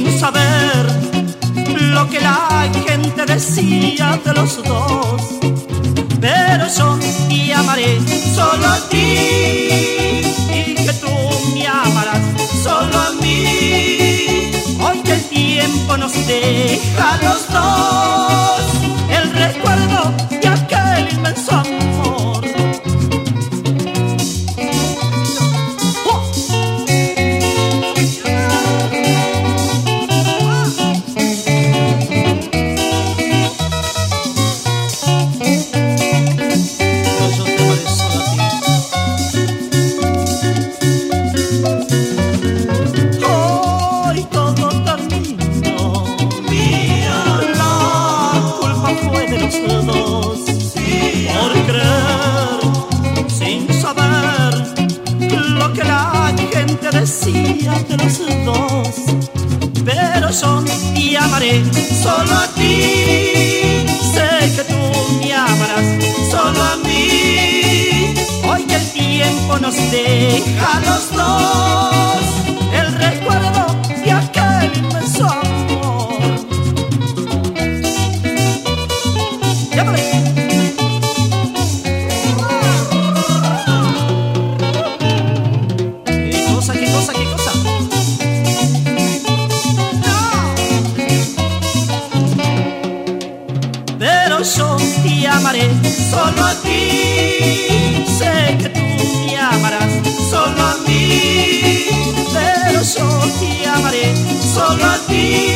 sin saber lo que la gente decía de los dos. Pero yo te amaré solo a ti y que tú me amarás solo a mí. Hoy que el tiempo nos deja a los dos el recuerdo de aquel inmenso amor. Decía de los dos, pero yo te amaré solo a ti. Sé que tú me amarás solo a mí. Hoy que el tiempo nos deja a los dos el recuerdo de aquel inmenso amor. Llámale. Yo te amaré solo a ti, sé que tú me amarás solo a mí, pero yo te amaré solo a ti.